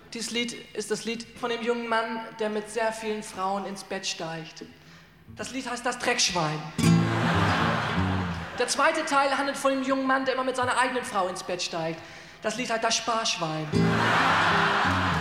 Dieses Lied ist das Lied von dem jungen Mann, der mit sehr vielen Frauen ins Bett steigt. Das Lied heißt Das Dreckschwein. Der zweite Teil handelt von dem jungen Mann, der immer mit seiner eigenen Frau ins Bett steigt. Das Lied heißt Das Sparschwein.